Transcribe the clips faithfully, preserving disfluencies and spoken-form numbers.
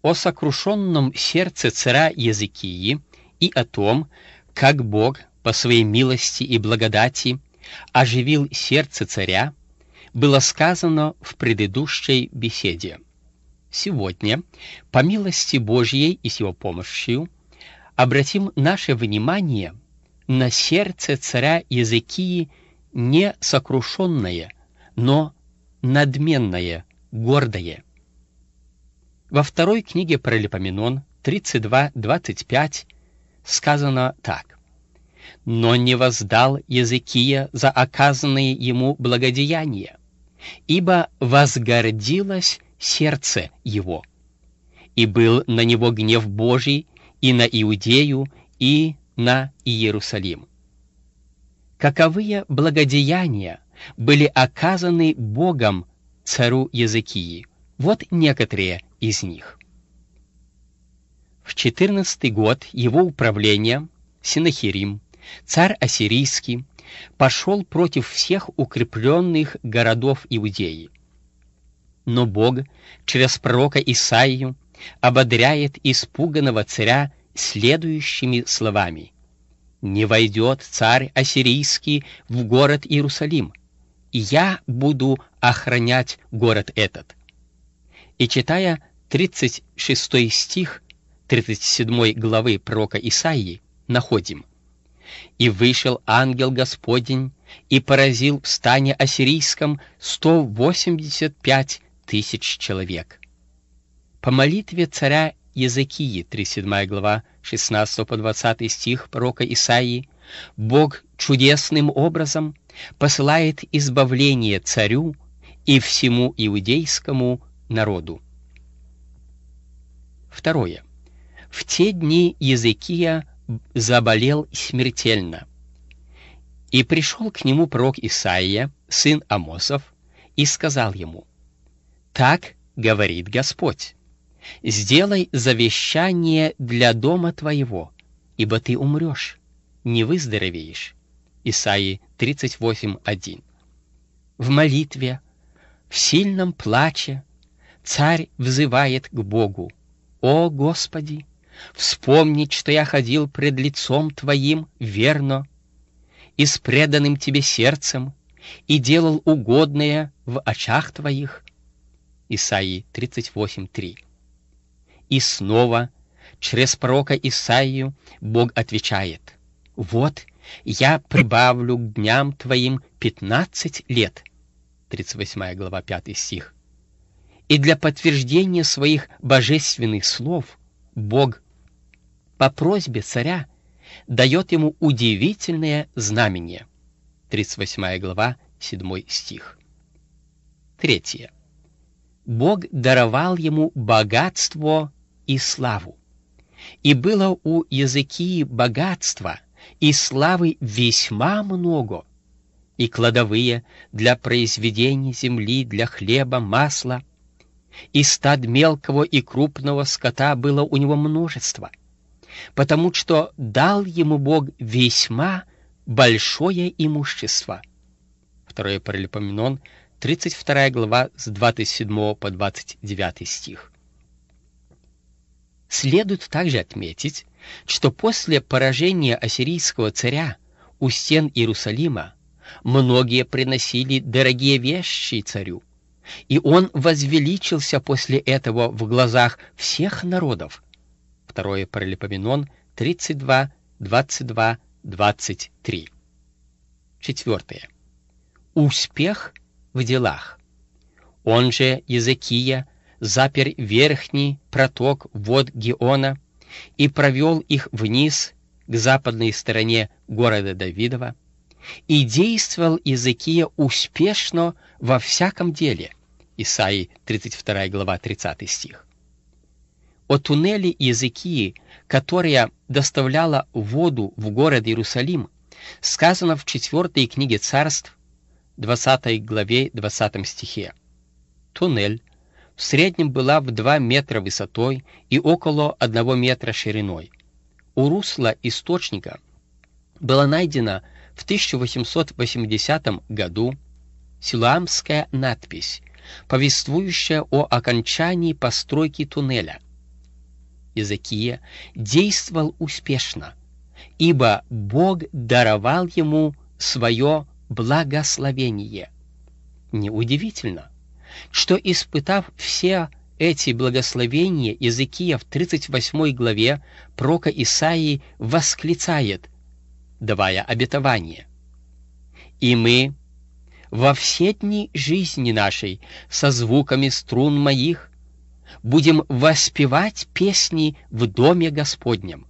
о сокрушенном сердце царя Езекии и о том, как Бог по своей милости и благодати оживил сердце царя, было сказано в предыдущей беседе. Сегодня, по милости Божьей и с его помощью, обратим наше внимание на сердце царя Езекии не сокрушенное, но надменное, гордое. Во второй книге Паралипоменон тридцать два двадцать пять сказано так: «Но не воздал Езекия за оказанные ему благодеяния, ибо возгордилось сердце его, и был на него гнев Божий и на Иудею, и на Иерусалим». Каковые благодеяния были оказаны Богом царю Езекии? Вот некоторые из них. В четырнадцатый год его управления Сенахерим, царь ассирийский, пошел против всех укрепленных городов Иудеи. Но Бог через пророка Исаию ободряет испуганного царя следующими словами: «Не войдет царь ассирийский в город Иерусалим, и я буду охранять город этот». И читая тридцать шестой стих тридцать седьмой главы пророка Исаии, находим: «И вышел ангел Господень и поразил в стане ассирийском сто восемьдесят пять тысяч человек». По молитве царя Езекии, тридцать седьмая глава, шестнадцатый по двадцатый стих пророка Исаии, Бог чудесным образом посылает избавление царю и всему иудейскому народу. Второе. В те дни Езекия заболел смертельно, и пришел к нему пророк Исаия, сын Амосов, и сказал ему: «Так говорит Господь: сделай завещание для дома твоего, ибо ты умрешь, не выздоровеешь». Исаии тридцать восемь один. В молитве, в сильном плаче царь взывает к Богу: «О Господи, вспомни, что я ходил пред лицом Твоим верно и с преданным Тебе сердцем, и делал угодное в очах Твоих». Исаии тридцать восемь три. И снова через пророка Исаию Бог отвечает: «Вот я прибавлю к дням Твоим пятнадцать лет». тридцать восьмая глава, пятый стих. И для подтверждения своих божественных слов Бог по просьбе царя дает ему удивительное знамение. тридцать восьмая глава, седьмой стих. Третье. Бог даровал ему богатство и славу. И было у Езекии богатства и славы весьма много, и кладовые для произведения земли, для хлеба, масла, и стад мелкого и крупного скота было у него множество, потому что дал ему Бог весьма большое имущество. Второе Паралипоменон, тридцать вторая глава, с двадцать седьмого по двадцать девятый стих. Следует также отметить, что после поражения ассирийского царя у стен Иерусалима многие приносили дорогие вещи царю, и он возвеличился после этого в глазах всех народов. Второе Паралипоменон тридцать два двадцать два двадцать три. Четвертое. Успех в делах. Он же Езекия запер верхний проток вод Гиона и провел их вниз к западной стороне города Давидова, и действовал Езекия успешно во всяком деле. Исаии тридцать вторая глава, тридцатый стих. О туннеле Езекии, которая доставляла воду в город Иерусалим, сказано в четвертой книге Царств, двадцатой главе, двадцатом стихе. Туннель в среднем была в два метра высотой и около одного метра шириной. У русла источника была найдена в тысяча восемьсот восьмидесятом году силуамская надпись, повествующая о окончании постройки туннеля. Иезекия действовал успешно, ибо Бог даровал ему свое благословение. Неудивительно, что, испытав все эти благословения, Иезекия в тридцать восьмой главе пророка Исаии восклицает, давая обетование: «И мы во все дни жизни нашей со звуками струн моих будем воспевать песни в доме Господнем».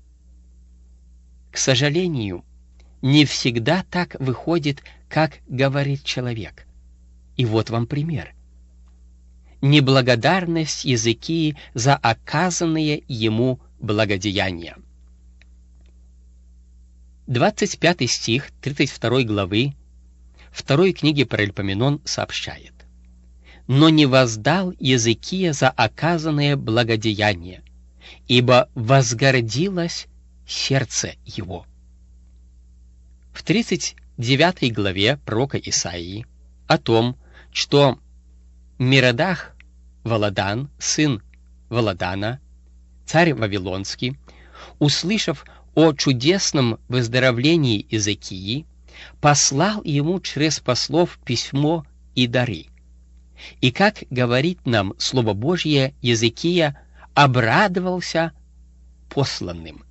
К сожалению, не всегда так выходит, как говорит человек. И вот вам пример. Неблагодарность Иезекии за оказанные ему благодеяния. двадцать пятый стих тридцать второй главы второй книги Паральпоменон сообщает: «Но не воздал Иезекия за оказанное благодеяние, ибо возгордилось сердце его». В тридцать девятой главе пророка Исаии о том, что Мирадах Валадан, сын Валадана, царь Вавилонский, услышав о чудесном выздоровлении Иезекии, послал ему через послов письмо и дары. И, как говорит нам Слово Божье, Иезекия обрадовался посланным.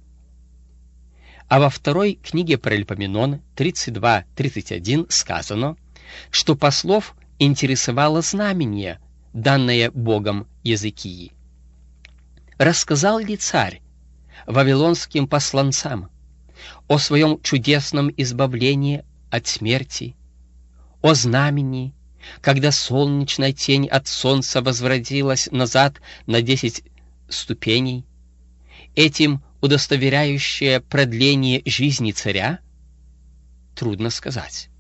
А во второй книге Паральпоменон тридцать два тридцать один сказано, что послов интересовало знамение, данное Богом Иезекии. Рассказал ли царь вавилонским посланцам о своем чудесном избавлении от смерти, о знамении, когда солнечная тень от солнца возвратилась назад на десять ступеней, этим удостоверяющее продление жизни царя? Трудно сказать.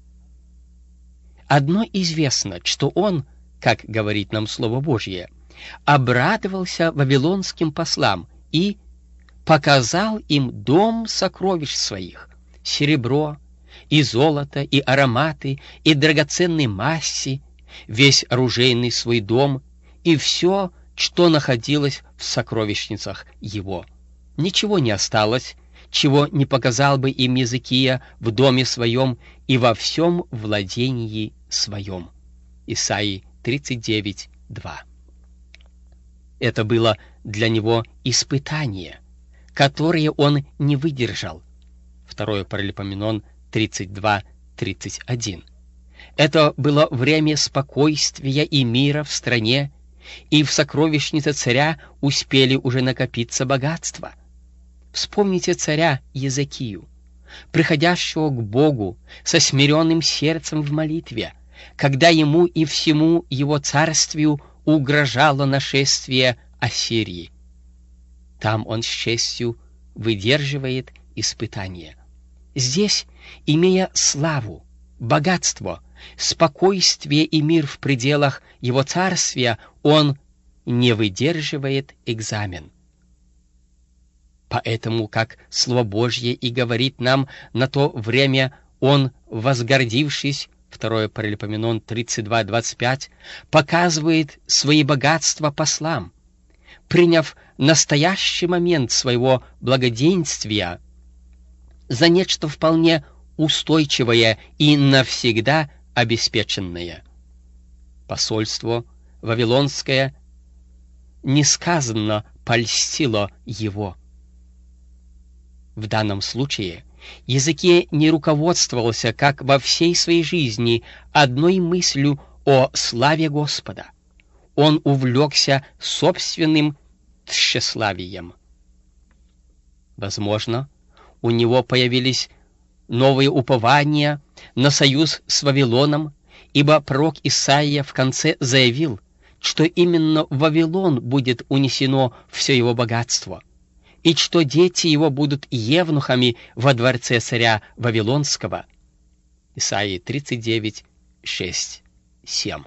Одно известно, что он, как говорит нам Слово Божье, обрадовался вавилонским послам и показал им дом сокровищ своих, серебро и золото, и ароматы, и драгоценные масси, весь оружейный свой дом и все, что находилось в сокровищницах его. Ничего не осталось, чего не показал бы им Иезекия в доме своем и во всем владении своем. Исаии тридцать девять два. Это было для него испытание, которое он не выдержал. Второе Паралипоменон тридцать два тридцать один. Это было время спокойствия и мира в стране, и в сокровищнице царя успели уже накопиться богатства. Вспомните царя Иезекию, приходящего к Богу со смиренным сердцем в молитве, когда ему и всему его царствию угрожало нашествие Ассирии. Там он с честью выдерживает испытание. Здесь, имея славу, богатство, спокойствие и мир в пределах его царствия, он не выдерживает экзамен. Поэтому, как Слово Божье и говорит нам, на то время он, возгордившись, второе Паралипоменон тридцать два двадцать пять, показывает свои богатства послам, приняв настоящий момент своего благоденствия за нечто вполне устойчивое и навсегда обеспеченное. Посольство вавилонское несказанно польстило его. В данном случае Иезекия не руководствовался, как во всей своей жизни, одной мыслью о славе Господа. Он увлекся собственным тщеславием. Возможно, у него появились новые упования на союз с Вавилоном, ибо пророк Исаия в конце заявил, что именно в Вавилон будет унесено все его богатство, и что дети его будут евнухами во дворце царя Вавилонского. Исаии тридцать девять шесть семь.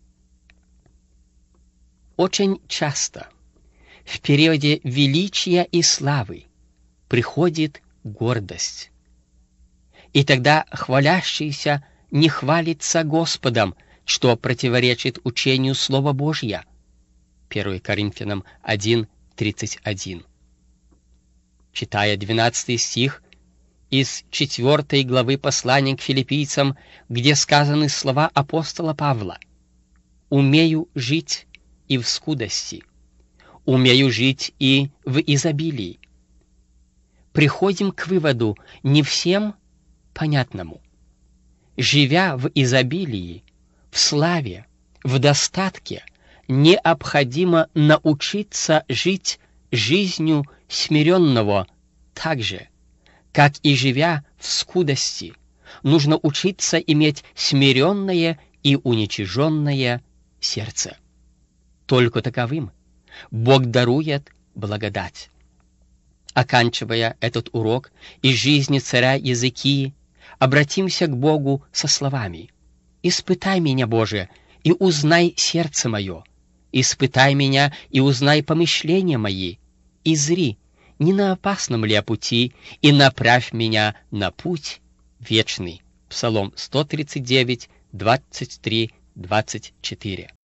Очень часто в периоде величия и славы приходит гордость. И тогда хвалящийся не хвалится Господом, что противоречит учению Слова Божья. первое Коринфянам один тридцать один. Читая двенадцатый стих из четвёртой главы послания к филиппийцам, где сказаны слова апостола Павла: «Умею жить и в скудости, умею жить и в изобилии», приходим к выводу, не всем понятному. Живя в изобилии, в славе, в достатке, необходимо научиться жить жизнью смиренного так же, как и живя в скудости, нужно учиться иметь смиренное и уничиженное сердце. Только таковым Бог дарует благодать. Оканчивая этот урок из жизни царя Иезекии, обратимся к Богу со словами: «Испытай меня, Боже, и узнай сердце мое, испытай меня и узнай помышления мои, и зри, не на опасном ли я пути, и направь меня на путь вечный». Псалом сто тридцать девять, двадцать три, двадцать четыре.